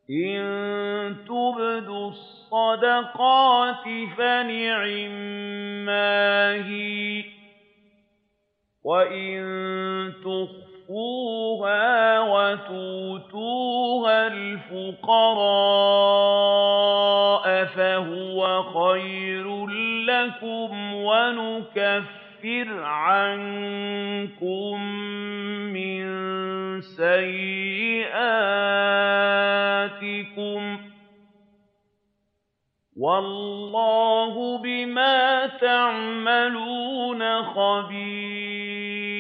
إِن تُبْدُوا الصَّدَقَاتِ فَنِعِمَّا هِيَ ۖ وَإِن تُخْفُوهَا وَتُؤْتُوهَا الْفُقَرَاءَ فَهُوَ خَيْرٌ لَّكُمْ وَنُكَفِّرْ عَنكُم مِّن سَيِّئَاتِكُمْ ۗ وَاللَّهُ بِمَا تَعْمَلُونَ خَبِيرٌ